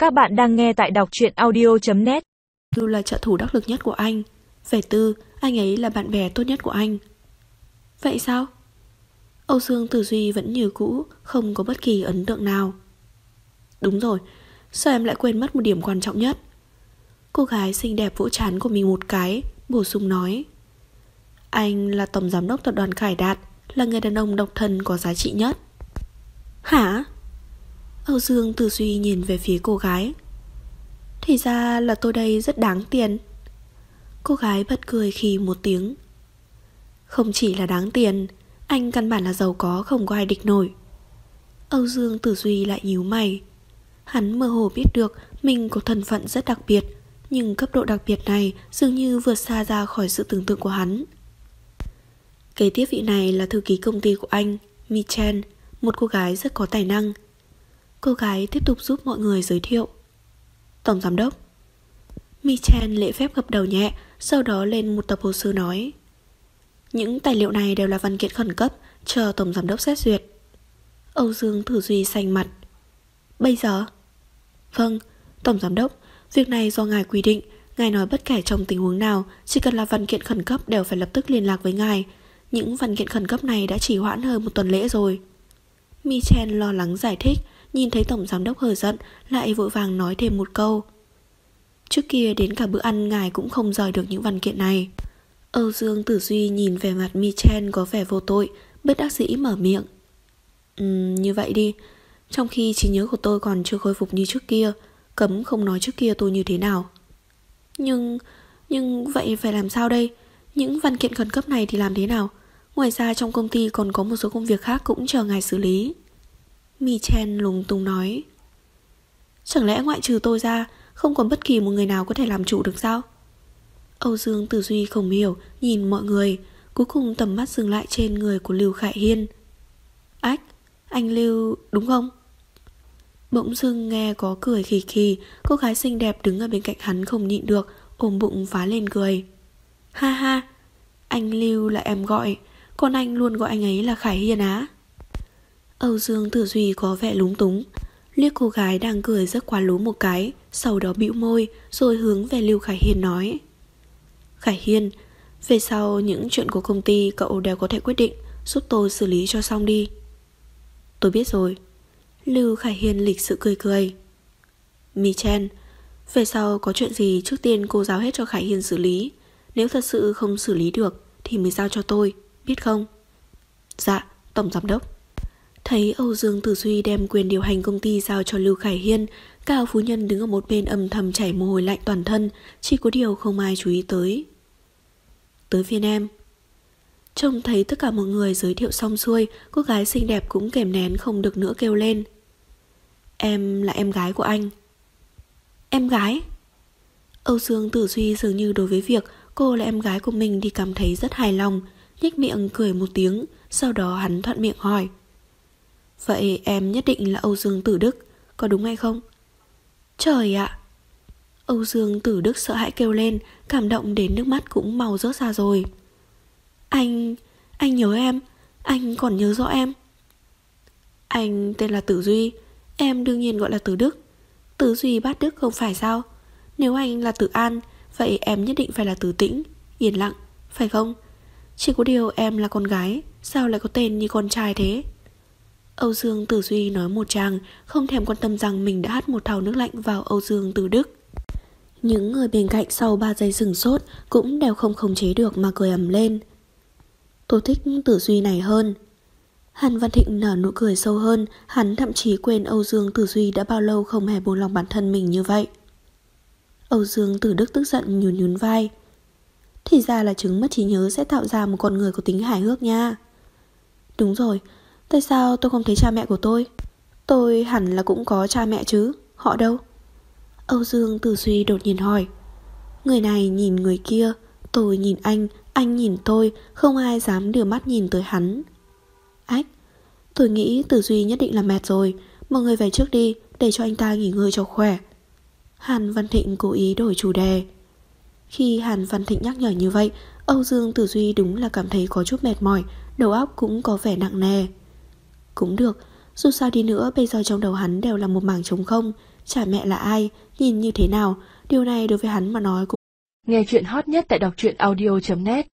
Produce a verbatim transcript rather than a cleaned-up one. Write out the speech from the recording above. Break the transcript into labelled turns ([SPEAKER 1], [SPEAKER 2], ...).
[SPEAKER 1] Các bạn đang nghe tại đọc truyện audio chấm net.
[SPEAKER 2] Lưu là trợ thủ đắc lực nhất của anh. Về Tư, anh ấy là bạn bè tốt nhất của anh. Vậy sao? Âu Dương Tử Duy vẫn như cũ, không có bất kỳ ấn tượng nào. Đúng rồi, sao em lại quên mất một điểm quan trọng nhất? Cô gái xinh đẹp vỗ trán của mình một cái, bổ sung nói: anh là tổng giám đốc tập đoàn Khải Đạt, là người đàn ông độc thân có giá trị nhất. Hả? Âu Dương Tử Duy nhìn về phía cô gái. Thì ra là tôi đây rất đáng tiền. Cô gái bật cười khi một tiếng. Không chỉ là đáng tiền, anh căn bản là giàu có không có ai địch nổi. Âu Dương Tử Duy lại nhíu mày. Hắn mơ hồ biết được mình có thân phận rất đặc biệt, nhưng cấp độ đặc biệt này dường như vượt xa ra khỏi sự tưởng tượng của hắn. Kế tiếp vị này là thư ký công ty của anh, Mi Chen, một cô gái rất có tài năng. Cô gái tiếp tục giúp mọi người giới thiệu. Tổng giám đốc. Mi Chen lễ phép gật đầu nhẹ, sau đó lên một tập hồ sơ nói: những tài liệu này đều là văn kiện khẩn cấp, chờ tổng giám đốc xét duyệt. Âu Dương Tử Duy xanh mặt. Bây giờ? Vâng, tổng giám đốc, việc này do ngài quy định. Ngài nói bất kể trong tình huống nào, chỉ cần là văn kiện khẩn cấp đều phải lập tức liên lạc với ngài. Những văn kiện khẩn cấp này đã trì hoãn hơn một tuần lễ rồi. Mi Chen lo lắng giải thích, nhìn thấy tổng giám đốc hờ giận, lại vội vàng nói thêm một câu: trước kia đến cả bữa ăn ngài cũng không rời được những văn kiện này. Âu Dương Tử Duy nhìn về mặt Mi Chen có vẻ vô tội, bất đắc dĩ mở miệng. Ừm, như vậy đi. Trong khi trí nhớ của tôi còn chưa khôi phục như trước kia, cấm không nói trước kia tôi như thế nào. Nhưng, nhưng vậy phải làm sao đây? Những văn kiện khẩn cấp này thì làm thế nào? Ngoài ra trong công ty còn có một số công việc khác cũng chờ ngài xử lý. Mi Chen lúng túng nói. Chẳng lẽ ngoại trừ tôi ra, không còn bất kỳ một người nào có thể làm chủ được sao? Âu Dương Tử Duy không hiểu, nhìn mọi người, cuối cùng tầm mắt dừng lại trên người của Lưu Khải Hiên. Ách, anh Lưu đúng không? Bỗng dưng nghe có cười khì khì, cô gái xinh đẹp đứng ở bên cạnh hắn không nhịn được, ôm bụng phá lên cười. Ha ha, anh Lưu là em gọi, còn anh luôn gọi anh ấy là Khải Hiên á. Âu Dương Tử Duy có vẻ lúng túng, liếc cô gái đang cười rất quá lố một cái, sau đó bĩu môi rồi hướng về Lưu Khải Hiên nói: Khải Hiên, về sau những chuyện của công ty cậu đều có thể quyết định, giúp tôi xử lý cho xong đi. Tôi biết rồi. Lưu Khải Hiên lịch sự cười cười. Mi Chen, về sau có chuyện gì trước tiên cô giao hết cho Khải Hiên xử lý. Nếu thật sự không xử lý được thì mới giao cho tôi, biết không? Dạ, tổng giám đốc. Thấy Âu Dương Tử Duy đem quyền điều hành công ty giao cho Lưu Khải Hiên, Cao phu nhân đứng ở một bên âm thầm chảy mồ hôi lạnh toàn thân, chỉ có điều không ai chú ý tới. Tới phiên em. Trông thấy tất cả mọi người giới thiệu xong xuôi, cô gái xinh đẹp cũng kềm nén không được nữa kêu lên. Em là em gái của anh. Em gái? Âu Dương Tử Duy dường như đối với việc cô là em gái của mình thì cảm thấy rất hài lòng, nhếch miệng cười một tiếng, sau đó hắn thuận miệng hỏi. Vậy em nhất định là Âu Dương Tử Đức, có đúng hay không? Trời ạ! Âu Dương Tử Đức sợ hãi kêu lên, cảm động đến nước mắt cũng mau rớt ra rồi. Anh... anh nhớ em, anh còn nhớ rõ em. Anh tên là Tử Duy, em đương nhiên gọi là Tử Đức. Tử Duy bát Đức không phải sao? Nếu anh là Tử An, vậy em nhất định phải là Tử Tĩnh, yên lặng, phải không? Chỉ có điều em là con gái, sao lại có tên như con trai thế? Âu Dương Tử Duy nói một tràng, không thèm quan tâm rằng mình đã hắt một thau nước lạnh vào Âu Dương Tử Đức. Những người bên cạnh sau ba giây sửng sốt cũng đều không khống chế được mà cười ầm lên. Tôi thích Tử Duy này hơn. Hàn Văn Thịnh nở nụ cười sâu hơn, hắn thậm chí quên Âu Dương Tử Duy đã bao lâu không hề buông lòng bản thân mình như vậy. Âu Dương Tử Đức tức giận nhún nhún vai. Thì ra là chứng mất trí nhớ sẽ tạo ra một con người có tính hài hước nha. Đúng rồi, tại sao tôi không thấy cha mẹ của tôi? Tôi hẳn là cũng có cha mẹ chứ, họ đâu? Âu Dương Tử Duy đột nhiên hỏi. Người này nhìn người kia, tôi nhìn anh, anh nhìn tôi, không ai dám đưa mắt nhìn tới hắn. Ách, tôi nghĩ Tử Duy nhất định là mệt rồi, mọi người về trước đi, để cho anh ta nghỉ ngơi cho khỏe. Hàn Văn Thịnh cố ý đổi chủ đề. Khi Hàn Văn Thịnh nhắc nhở như vậy, Âu Dương Tử Duy đúng là cảm thấy có chút mệt mỏi, đầu óc cũng có vẻ nặng nề. Cũng được, dù sao đi nữa bây giờ trong đầu hắn đều là một mảng trống không, Cha mẹ là ai, nhìn như thế nào, điều này đối với hắn mà nói cũng...
[SPEAKER 1] Nghe chuyện hot nhất tại đọc truyện audio chấm net.